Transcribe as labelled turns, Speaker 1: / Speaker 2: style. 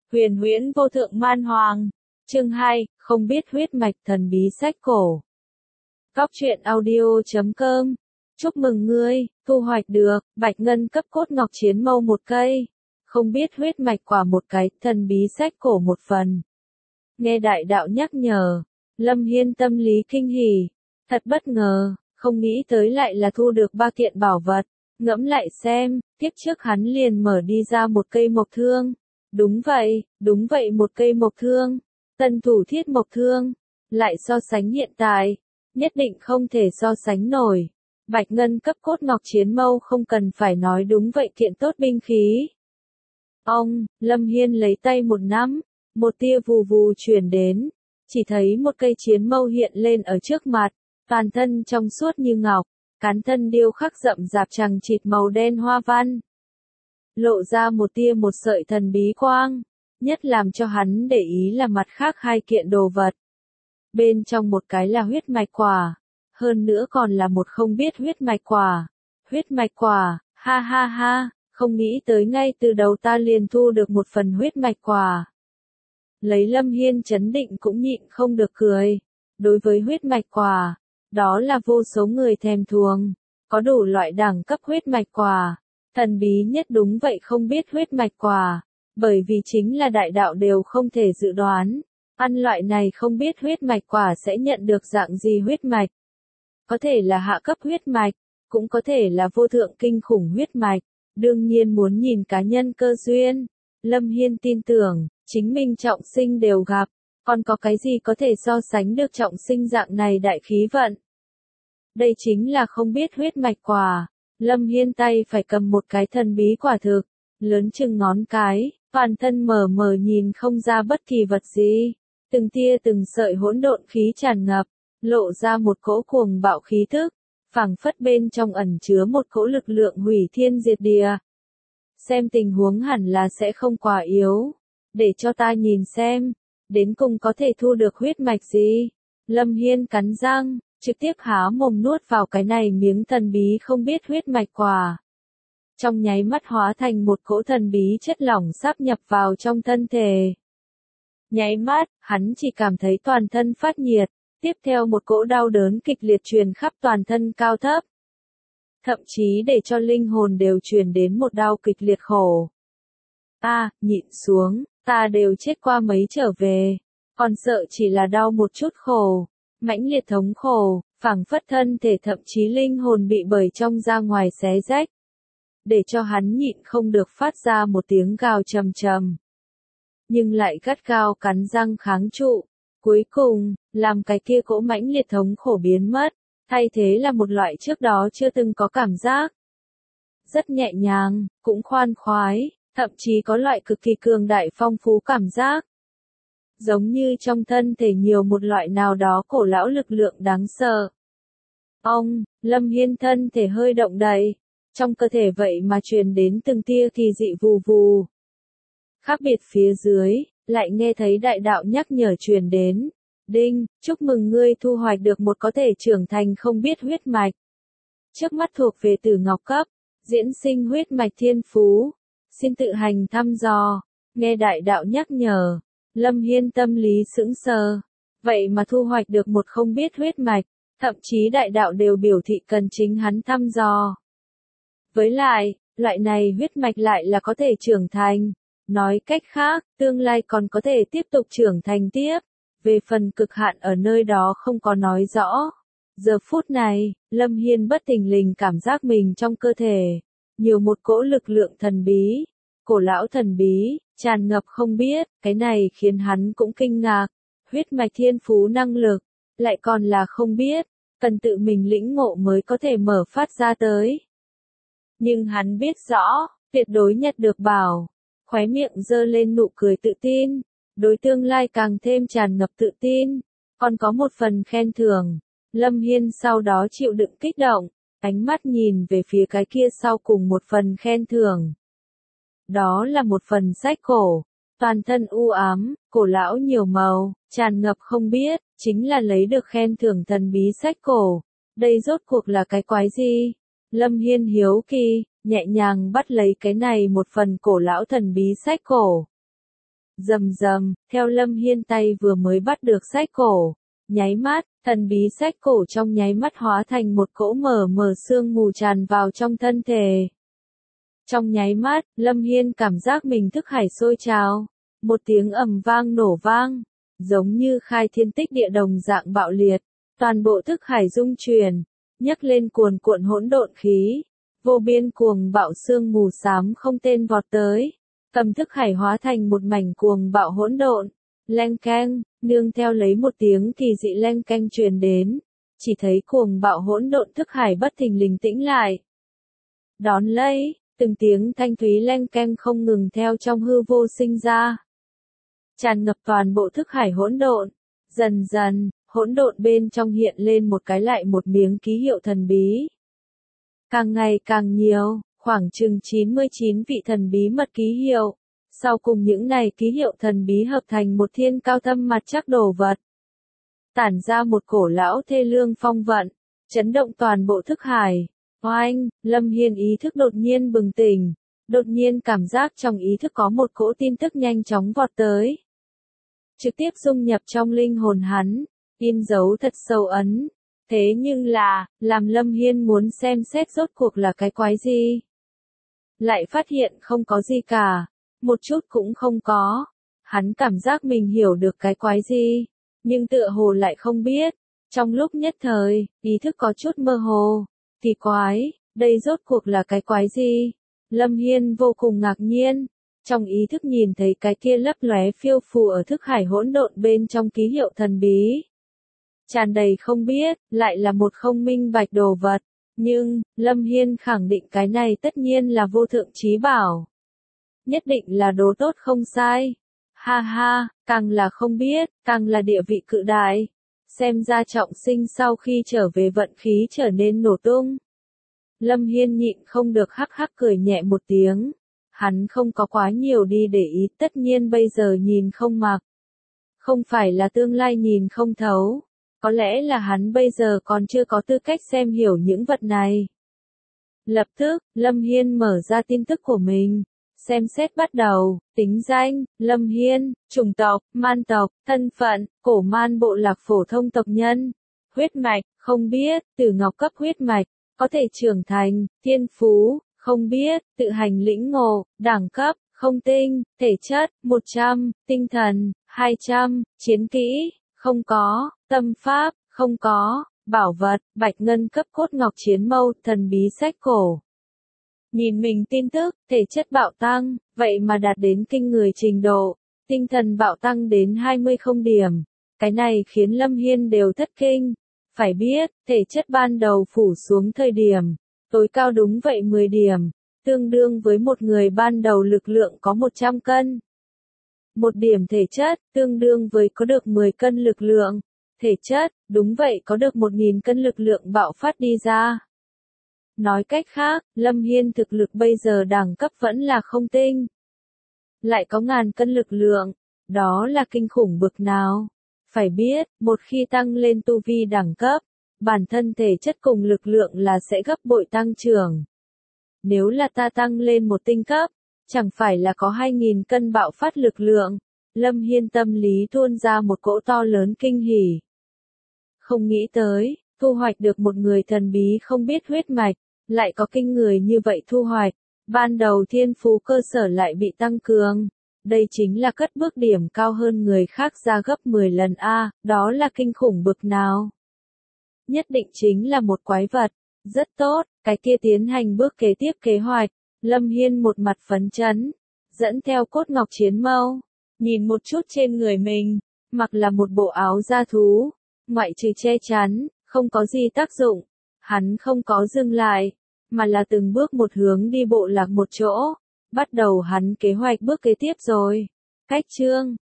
Speaker 1: Huyền huyễn vô thượng man hoàng. Chương 2, không biết huyết mạch thần bí sách cổ. Góc truyện audio.com. Chúc mừng ngươi, thu hoạch được, bạch ngân cấp cốt ngọc chiến mâu một cây. Không biết huyết mạch quả một cái, thần bí sách cổ một phần. Nghe đại đạo nhắc nhở, Lâm Hiên tâm lý kinh hỉ. Thật bất ngờ, không nghĩ tới lại là thu được ba kiện bảo vật. Ngẫm lại xem, tiếp trước hắn liền mở đi ra một cây mộc thương. Đúng vậy một cây mộc thương. Tân thủ thiết mộc thương. Lại so sánh hiện tại, nhất định không thể so sánh nổi. Bạch ngân cấp cốt ngọc chiến mâu không cần phải nói đúng vậy kiện tốt binh khí. Lâm Hiên lấy tay một nắm, một tia vù vù truyền đến. Chỉ thấy một cây chiến mâu hiện lên ở trước mặt, toàn thân trong suốt như ngọc, cán thân điêu khắc rậm rạp chằng chịt màu đen hoa văn. Lộ ra một tia một sợi thần bí quang, nhất làm cho hắn để ý là mặt khác hai kiện đồ vật. Bên trong một cái là huyết mạch quả, hơn nữa còn là một không biết huyết mạch quả. Huyết mạch quả, ha ha ha, không nghĩ tới ngay từ đầu ta liền thu được một phần huyết mạch quả. Lấy Lâm Hiên chấn định cũng nhịn không được cười. Đối với huyết mạch quả, đó là vô số người thèm thuồng, có đủ loại đẳng cấp huyết mạch quả. Thần bí nhất đúng vậy không biết huyết mạch quả, bởi vì chính là đại đạo đều không thể dự đoán. Ăn loại này không biết huyết mạch quả sẽ nhận được dạng gì huyết mạch. Có thể là hạ cấp huyết mạch, cũng có thể là vô thượng kinh khủng huyết mạch. Đương nhiên muốn nhìn cá nhân cơ duyên. Lâm Hiên tin tưởng, chính mình trọng sinh đều gặp, còn có cái gì có thể so sánh được trọng sinh dạng này đại khí vận. Đây chính là không biết huyết mạch quả. Lâm Hiên tay phải cầm một cái thần bí quả thực, lớn chừng ngón cái, toàn thân mờ mờ nhìn không ra bất kỳ vật gì. Từng tia từng sợi hỗn độn khí tràn ngập, lộ ra một cỗ cuồng bạo khí thức, phảng phất bên trong ẩn chứa một cỗ lực lượng hủy thiên diệt địa. Xem tình huống hẳn là sẽ không quá yếu. Để cho ta nhìn xem, đến cùng có thể thu được huyết mạch gì. Lâm Hiên cắn răng, trực tiếp há mồm nuốt vào cái này miếng thần bí không biết huyết mạch quả. Trong nháy mắt hóa thành một cỗ thần bí chất lỏng sáp nhập vào trong thân thể. Nháy mắt, hắn chỉ cảm thấy toàn thân phát nhiệt, tiếp theo một cỗ đau đớn kịch liệt truyền khắp toàn thân cao thấp. Thậm chí để cho linh hồn đều truyền đến một đau kịch liệt khổ. Nhịn xuống, ta đều chết qua mấy trở về, còn sợ chỉ là đau một chút khổ, mãnh liệt thống khổ, phảng phất thân thể thậm chí linh hồn bị bởi trong ra ngoài xé rách. Để cho hắn nhịn không được phát ra một tiếng gào trầm trầm. Nhưng lại gắt gao cắn răng kháng trụ. Cuối cùng, làm cái kia cỗ mãnh liệt thống khổ biến mất, thay thế là một loại trước đó chưa từng có cảm giác. Rất nhẹ nhàng, cũng khoan khoái, thậm chí có loại cực kỳ cường đại phong phú cảm giác. Giống như trong thân thể nhiều một loại nào đó cổ lão lực lượng đáng sợ. Lâm Hiên thân thể hơi động đậy, trong cơ thể vậy mà truyền đến từng tia kỳ dị vù vù. Khác biệt phía dưới, lại nghe thấy đại đạo nhắc nhở truyền đến. Đinh, chúc mừng ngươi thu hoạch được một có thể trưởng thành không biết huyết mạch. Trước mắt thuộc về Tử Ngọc cấp, diễn sinh huyết mạch thiên phú. Xin tự hành thăm dò. Nghe đại đạo nhắc nhở, Lâm Hiên tâm lý sững sờ. Vậy mà thu hoạch được một không biết huyết mạch, thậm chí đại đạo đều biểu thị cần chính hắn thăm dò. Với lại, loại này huyết mạch lại là có thể trưởng thành. Nói cách khác, tương lai còn có thể tiếp tục trưởng thành tiếp. Về phần cực hạn ở nơi đó không có nói rõ. Giờ phút này, Lâm Hiên bất thình lình cảm giác mình trong cơ thể nhiều một cỗ lực lượng thần bí, cổ lão thần bí, tràn ngập không biết, cái này khiến hắn cũng kinh ngạc. Huyết mạch thiên phú năng lực, lại còn là không biết, cần tự mình lĩnh ngộ mới có thể mở phát ra tới. Nhưng hắn biết rõ, tuyệt đối nhặt được bảo. Khóe miệng giơ lên nụ cười tự tin, đối tương lai càng thêm tràn ngập tự tin, còn có một phần khen thưởng. Lâm Hiên sau đó chịu đựng kích động, ánh mắt nhìn về phía cái kia sau cùng một phần khen thưởng. Đó là một phần sách cổ, toàn thân u ám, cổ lão nhiều màu, tràn ngập không biết, chính là lấy được khen thưởng thần bí sách cổ. Đây rốt cuộc là cái quái gì? Lâm Hiên hiếu kỳ, nhẹ nhàng bắt lấy cái này một phần cổ lão thần bí sách cổ. Rầm rầm, theo Lâm Hiên tay vừa mới bắt được sách cổ, nháy mắt, thần bí sách cổ trong nháy mắt hóa thành một cỗ mờ mờ sương mù tràn vào trong thân thể. Trong nháy mắt, Lâm Hiên cảm giác mình thức hải sôi trào, một tiếng ầm vang nổ vang, giống như khai thiên tích địa đồng dạng bạo liệt, toàn bộ thức hải rung chuyển, nhấc lên cuồn cuộn hỗn độn khí, vô biên cuồng bạo sương mù xám không tên vọt tới, cầm thức hải hóa thành một mảnh cuồng bạo hỗn độn, leng keng, nương theo lấy một tiếng kỳ dị leng keng truyền đến, chỉ thấy cuồng bạo hỗn độn thức hải bất thình lình tĩnh lại. Đón lấy, từng tiếng thanh thúy leng keng không ngừng theo trong hư vô sinh ra, tràn ngập toàn bộ thức hải hỗn độn. Dần dần, hỗn độn bên trong hiện lên một cái lại một miếng ký hiệu thần bí. Càng ngày càng nhiều, khoảng chừng 99 vị thần bí mật ký hiệu. Sau cùng những này ký hiệu thần bí hợp thành một thiên cao thâm mặt chắc đồ vật. Tản ra một cổ lão thê lương phong vận, chấn động toàn bộ thức hải. Oanh, Lâm Hiên ý thức đột nhiên bừng tỉnh, đột nhiên cảm giác trong ý thức có một cỗ tin tức nhanh chóng vọt tới. Trực tiếp dung nhập trong linh hồn hắn, in dấu thật sâu ấn. Thế nhưng là, làm Lâm Hiên muốn xem xét rốt cuộc là cái quái gì. Lại phát hiện không có gì cả, một chút cũng không có. Hắn cảm giác mình hiểu được cái quái gì, nhưng tựa hồ lại không biết. Trong lúc nhất thời, ý thức có chút mơ hồ. Kỳ quái, đây rốt cuộc là cái quái gì? Lâm Hiên vô cùng ngạc nhiên. Trong ý thức nhìn thấy cái kia lấp lóe phiêu phù ở thức hải hỗn độn bên trong ký hiệu thần bí. Tràn đầy không biết, lại là một không minh bạch đồ vật. Nhưng, Lâm Hiên khẳng định cái này tất nhiên là vô thượng trí bảo. Nhất định là đồ tốt không sai. Ha ha, càng là không biết, càng là địa vị cự đại. Xem ra trọng sinh sau khi trở về vận khí trở nên nổ tung. Lâm Hiên nhịn không được hắc hắc cười nhẹ một tiếng. Hắn không có quá nhiều đi để ý, tất nhiên bây giờ nhìn không mặc. Không phải là tương lai nhìn không thấu. Có lẽ là hắn bây giờ còn chưa có tư cách xem hiểu những vật này. Lập tức, Lâm Hiên mở ra tin tức của mình. Xem xét bắt đầu, tính danh, Lâm Hiên, chủng tộc, man tộc, thân phận, cổ man bộ lạc phổ thông tộc nhân. Huyết mạch, không biết, tử ngọc cấp huyết mạch, có thể trưởng thành, thiên phú, không biết, tự hành lĩnh ngộ, đẳng cấp, không tinh, thể chất, 100, tinh thần, 200, chiến kỹ, không có, tâm pháp, không có, bảo vật, bạch ngân cấp cốt ngọc chiến mâu, thần bí sách cổ. Nhìn mình tin tức, thể chất bạo tăng, vậy mà đạt đến kinh người trình độ, tinh thần bạo tăng đến 20 không điểm. Cái này khiến Lâm Hiên đều thất kinh. Phải biết, thể chất ban đầu phủ xuống thời điểm, tối cao đúng vậy 10 điểm, tương đương với một người ban đầu lực lượng có 100 cân. Một điểm thể chất, tương đương với có được 10 cân lực lượng. Thể chất, đúng vậy có được 1000 cân lực lượng bạo phát đi ra. Nói cách khác, Lâm Hiên thực lực bây giờ đẳng cấp vẫn là không tinh. Lại có 1000 cân lực lượng, đó là kinh khủng bực nào. Phải biết, một khi tăng lên tu vi đẳng cấp, bản thân thể chất cùng lực lượng là sẽ gấp bội tăng trưởng. Nếu là ta tăng lên một tinh cấp, chẳng phải là có 2000 cân bạo phát lực lượng. Lâm Hiên tâm lý tuôn ra một cỗ to lớn kinh hỉ. Không nghĩ tới, thu hoạch được một người thần bí không biết huyết mạch, lại có kinh người như vậy thu hoạch. Ban đầu thiên phú cơ sở lại bị tăng cường. Đây chính là cất bước điểm cao hơn người khác ra gấp 10 lần a, đó là kinh khủng bực nào. Nhất định chính là một quái vật. Rất tốt, cái kia tiến hành bước kế tiếp kế hoạch. Lâm Hiên một mặt phấn chấn, dẫn theo cốt ngọc chiến mâu, nhìn một chút trên người mình, mặc là một bộ áo da thú, ngoại trừ che chắn, không có gì tác dụng. Hắn không có dừng lại, mà là từng bước một hướng đi bộ lạc một chỗ. Bắt đầu hắn kế hoạch bước kế tiếp rồi. Cách chương